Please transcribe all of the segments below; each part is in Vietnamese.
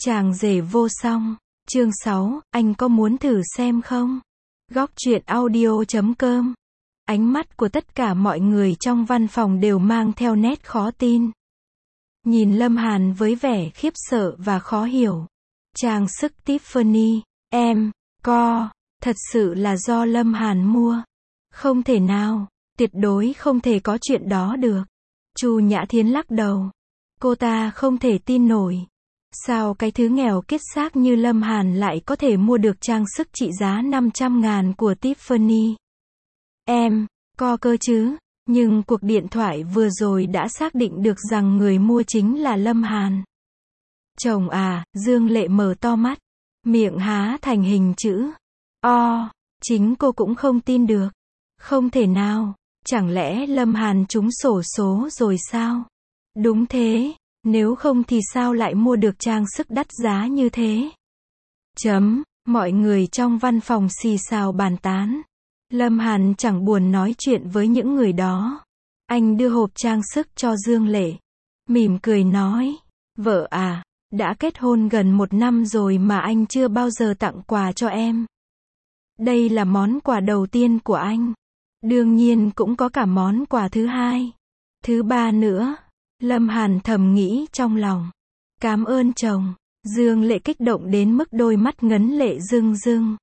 Chàng rể vô song. Chương 6, anh có muốn thử xem không? Góc truyện audio.com. Ánh mắt của tất cả mọi người trong văn phòng đều mang theo nét khó tin. Nhìn Lâm Hàn với vẻ khiếp sợ và khó hiểu. Trang sức Tiffany, thật sự là do Lâm Hàn mua. Không thể nào, tuyệt đối không thể có chuyện đó được. Chu Nhã Thiến lắc đầu. Cô ta không thể tin nổi. Sao cái thứ nghèo kiết xác như Lâm Hàn lại có thể mua được trang sức trị giá 500.000 của Tiffany? Cơ chứ, nhưng cuộc điện thoại vừa rồi đã xác định được rằng người mua chính là Lâm Hàn. Chồng à, Dương Lệ mở to mắt, miệng há thành hình chữ O, chính cô cũng không tin được. Không thể nào, chẳng lẽ Lâm Hàn trúng xổ số rồi sao? Đúng thế, nếu không thì sao lại mua được trang sức đắt giá như thế? Mọi người trong văn phòng xì xào bàn tán. Lâm Hàn chẳng buồn nói chuyện với những người đó. Anh đưa hộp trang sức cho Dương Lệ. Mỉm cười nói, vợ à, đã kết hôn gần 1 năm rồi mà anh chưa bao giờ tặng quà cho em. Đây là món quà đầu tiên của anh. Đương nhiên cũng có cả món quà thứ hai, thứ ba nữa. Lâm Hàn thầm nghĩ trong lòng. Cảm ơn chồng. Dương Lệ kích động đến mức đôi mắt ngấn lệ rưng rưng.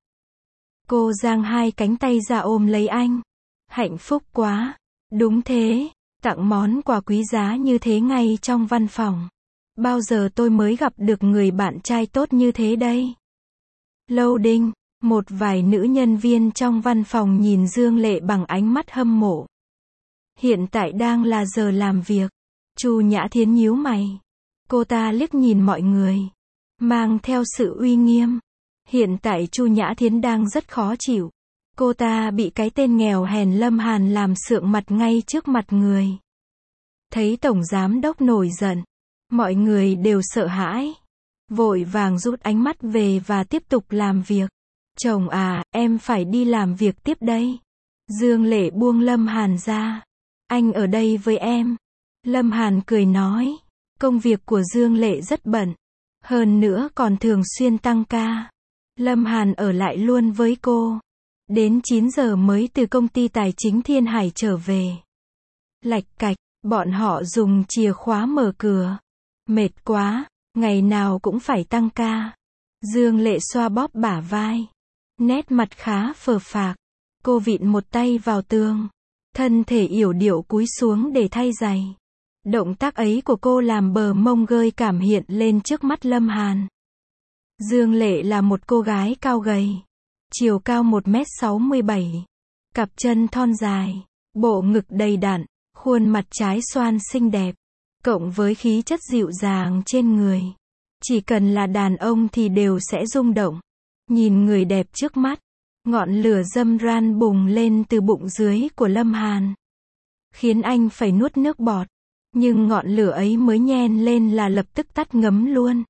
Cô giang hai cánh tay ra ôm lấy anh. Hạnh phúc quá. Đúng thế, tặng món quà quý giá như thế ngay trong văn phòng. Bao giờ tôi mới gặp được người bạn trai tốt như thế đây? Loading. Một vài nữ nhân viên trong văn phòng nhìn Dương Lệ bằng ánh mắt hâm mộ. Hiện tại đang là giờ làm việc. Chu Nhã Thiến nhíu mày. Cô ta liếc nhìn mọi người, mang theo sự uy nghiêm. Hiện tại Chu Nhã Thiến đang rất khó chịu. Cô ta bị cái tên nghèo hèn Lâm Hàn làm sượng mặt ngay trước mặt người. Thấy tổng giám đốc nổi giận, mọi người đều sợ hãi, vội vàng rút ánh mắt về và tiếp tục làm việc. Chồng à, em phải đi làm việc tiếp đây. Dương Lệ buông Lâm Hàn ra. Anh ở đây với em. Lâm Hàn cười nói. Công việc của Dương Lệ rất bận. Hơn nữa còn thường xuyên tăng ca. Lâm Hàn ở lại luôn với cô. Đến 9 giờ mới từ công ty tài chính Thiên Hải trở về. Lạch cạch, bọn họ dùng chìa khóa mở cửa. Mệt quá, ngày nào cũng phải tăng ca. Dương Lệ xoa bóp bả vai. Nét mặt khá phờ phạc. Cô vịn một tay vào tường. Thân thể yểu điệu cúi xuống để thay giày. Động tác ấy của cô làm bờ mông gợi cảm hiện lên trước mắt Lâm Hàn. Dương Lệ là một cô gái cao gầy. Chiều cao 1m67. Cặp chân thon dài. Bộ ngực đầy đặn. Khuôn mặt trái xoan xinh đẹp. Cộng với khí chất dịu dàng trên người. Chỉ cần là đàn ông thì đều sẽ rung động. Nhìn người đẹp trước mắt. Ngọn lửa dâm ran bùng lên từ bụng dưới của Lâm Hàn. Khiến anh phải nuốt nước bọt. Nhưng ngọn lửa ấy mới nhen lên là lập tức tắt ngấm luôn.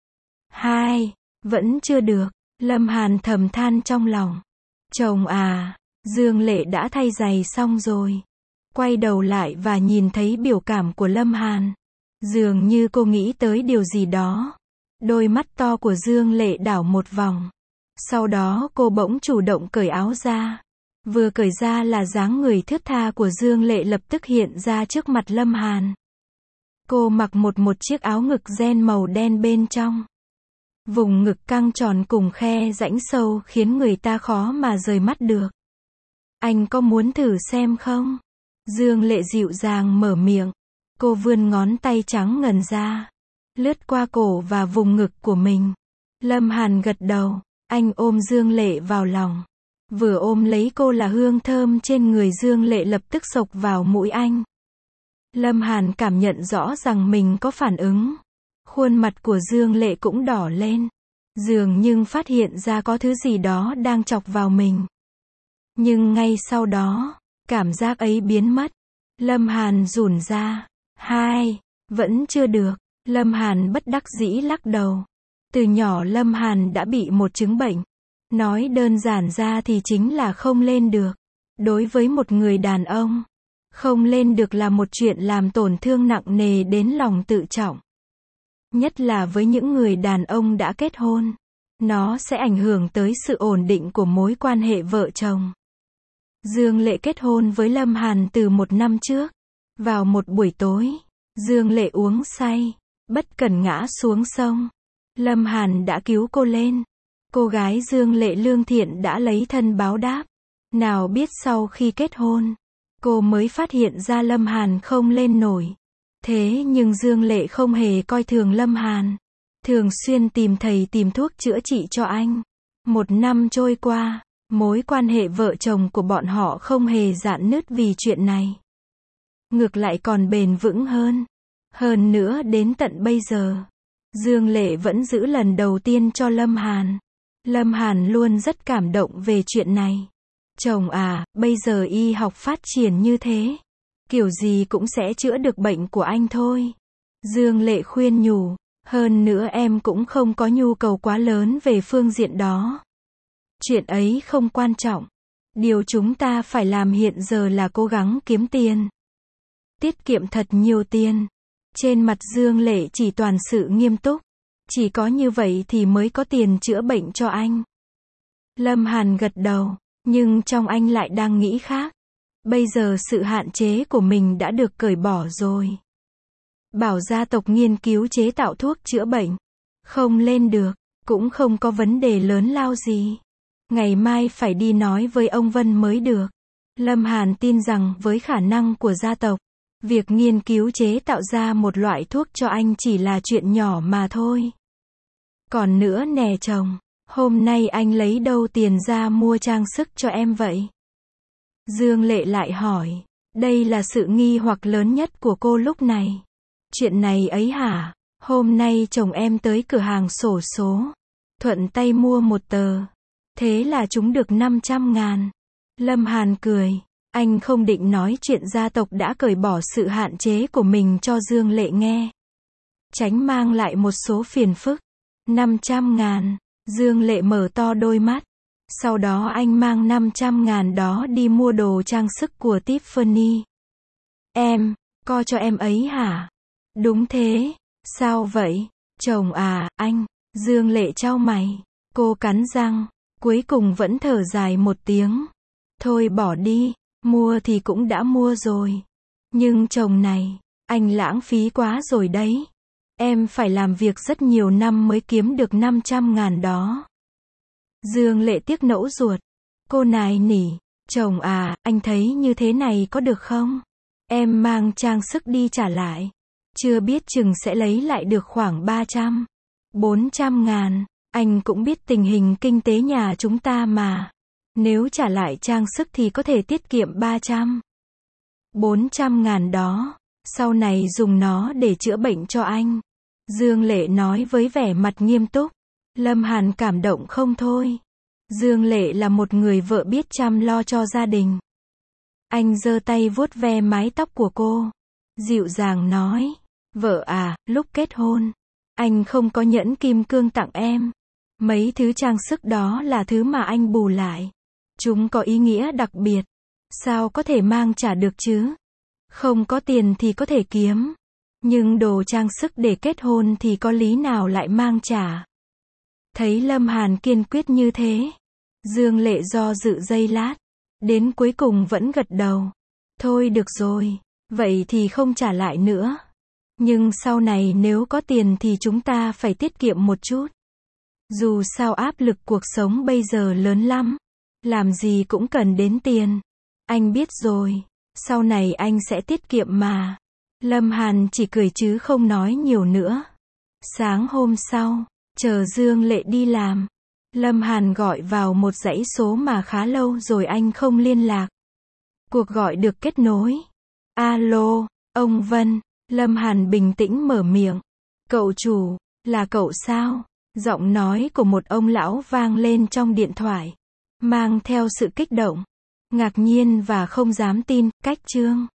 Vẫn chưa được. Lâm Hàn thầm than trong lòng. Chồng à, Dương Lệ đã thay giày xong rồi. Quay đầu lại và nhìn thấy biểu cảm của Lâm Hàn. Dường như cô nghĩ tới điều gì đó. Đôi mắt to của Dương Lệ đảo một vòng. Sau đó cô bỗng chủ động cởi áo ra. Vừa cởi ra là dáng người thướt tha của Dương Lệ lập tức hiện ra trước mặt Lâm Hàn. Cô mặc một chiếc áo ngực ren màu đen bên trong. Vùng ngực căng tròn cùng khe rãnh sâu khiến người ta khó mà rời mắt được. Anh có muốn thử xem không? Dương Lệ dịu dàng mở miệng. Cô vươn ngón tay trắng ngần ra. Lướt qua cổ và vùng ngực của mình. Lâm Hàn gật đầu. Anh ôm Dương Lệ vào lòng. Vừa ôm lấy cô là hương thơm trên người Dương Lệ lập tức xộc vào mũi anh. Lâm Hàn cảm nhận rõ rằng mình có phản ứng. Khuôn mặt của Dương Lệ cũng đỏ lên. Dường như phát hiện ra có thứ gì đó đang chọc vào mình. Nhưng ngay sau đó, cảm giác ấy biến mất. Lâm Hàn rủn ra. Vẫn chưa được. Lâm Hàn bất đắc dĩ lắc đầu. Từ nhỏ Lâm Hàn đã bị một chứng bệnh. Nói đơn giản ra thì chính là không lên được. Đối với một người đàn ông, không lên được là một chuyện làm tổn thương nặng nề đến lòng tự trọng. Nhất là với những người đàn ông đã kết hôn. Nó sẽ ảnh hưởng tới sự ổn định của mối quan hệ vợ chồng. Dương Lệ kết hôn với Lâm Hàn từ 1 năm trước. Vào một buổi tối, Dương Lệ uống say, bất cẩn ngã xuống sông. Lâm Hàn đã cứu cô lên. Cô gái Dương Lệ lương thiện đã lấy thân báo đáp. Nào biết sau khi kết hôn, cô mới phát hiện ra Lâm Hàn không lên nổi. Thế nhưng Dương Lệ không hề coi thường Lâm Hàn. Thường xuyên tìm thầy tìm thuốc chữa trị cho anh. 1 năm trôi qua, mối quan hệ vợ chồng của bọn họ không hề rạn nứt vì chuyện này. Ngược lại còn bền vững hơn. Hơn nữa đến tận bây giờ, Dương Lệ vẫn giữ lần đầu tiên cho Lâm Hàn. Lâm Hàn luôn rất cảm động về chuyện này. Chồng à, bây giờ y học phát triển như thế, kiểu gì cũng sẽ chữa được bệnh của anh thôi. Dương Lệ khuyên nhủ, hơn nữa em cũng không có nhu cầu quá lớn về phương diện đó. Chuyện ấy không quan trọng. Điều chúng ta phải làm hiện giờ là cố gắng kiếm tiền. Tiết kiệm thật nhiều tiền. Trên mặt Dương Lệ chỉ toàn sự nghiêm túc. Chỉ có như vậy thì mới có tiền chữa bệnh cho anh. Lâm Hàn gật đầu, nhưng trong anh lại đang nghĩ khác. Bây giờ sự hạn chế của mình đã được cởi bỏ rồi. Bảo gia tộc nghiên cứu chế tạo thuốc chữa bệnh. Không lên được, cũng không có vấn đề lớn lao gì. Ngày mai phải đi nói với ông Vân mới được. Lâm Hàn tin rằng với khả năng của gia tộc, việc nghiên cứu chế tạo ra một loại thuốc cho anh chỉ là chuyện nhỏ mà thôi. Còn nữa nè chồng, hôm nay anh lấy đâu tiền ra mua trang sức cho em vậy? Dương Lệ lại hỏi, đây là sự nghi hoặc lớn nhất của cô lúc này. Chuyện này ấy hả? Hôm nay chồng em tới cửa hàng xổ số, thuận tay mua một tờ. Thế là chúng được 500.000. Lâm Hàn cười, anh không định nói chuyện gia tộc đã cởi bỏ sự hạn chế của mình cho Dương Lệ nghe. Tránh mang lại một số phiền phức. 500.000, Dương Lệ mở to đôi mắt. Sau đó anh mang 500.000 đó đi mua đồ trang sức của Tiffany. Em, co cho em ấy hả? Đúng thế, sao vậy? Chồng à, anh, Dương Lệ chau mày, cô cắn răng, cuối cùng vẫn thở dài một tiếng. Thôi bỏ đi, mua thì cũng đã mua rồi. Nhưng chồng này, anh lãng phí quá rồi đấy. Em phải làm việc rất nhiều năm mới kiếm được 500.000 đó. Dương Lệ tiếc nẫu ruột. Cô nài nỉ, chồng à, anh thấy như thế này có được không? Em mang trang sức đi trả lại. Chưa biết chừng sẽ lấy lại được khoảng 300, 400.000. Anh cũng biết tình hình kinh tế nhà chúng ta mà. Nếu trả lại trang sức thì có thể tiết kiệm 300, 400.000 đó. Sau này dùng nó để chữa bệnh cho anh. Dương Lệ nói với vẻ mặt nghiêm túc. Lâm Hàn cảm động không thôi. Dương Lệ là một người vợ biết chăm lo cho gia đình. Anh giơ tay vuốt ve mái tóc của cô. Dịu dàng nói. Vợ à, lúc kết hôn, anh không có nhẫn kim cương tặng em. Mấy thứ trang sức đó là thứ mà anh bù lại. Chúng có ý nghĩa đặc biệt. Sao có thể mang trả được chứ? Không có tiền thì có thể kiếm. Nhưng đồ trang sức để kết hôn thì có lý nào lại mang trả? Thấy Lâm Hàn kiên quyết như thế, Dương Lệ do dự giây lát, đến cuối cùng vẫn gật đầu. Thôi được rồi, vậy thì không trả lại nữa. Nhưng sau này nếu có tiền thì chúng ta phải tiết kiệm một chút. Dù sao áp lực cuộc sống bây giờ lớn lắm, làm gì cũng cần đến tiền. Anh biết rồi, sau này anh sẽ tiết kiệm mà. Lâm Hàn chỉ cười chứ không nói nhiều nữa. Sáng hôm sau, chờ Dương Lệ đi làm, Lâm Hàn gọi vào một dãy số mà khá lâu rồi anh không liên lạc. Cuộc gọi được kết nối. Alo, ông Vân. Lâm Hàn bình tĩnh mở miệng. Cậu chủ, là cậu sao? Giọng nói của một ông lão vang lên trong điện thoại, mang theo sự kích động, ngạc nhiên và không dám tin. Cách chương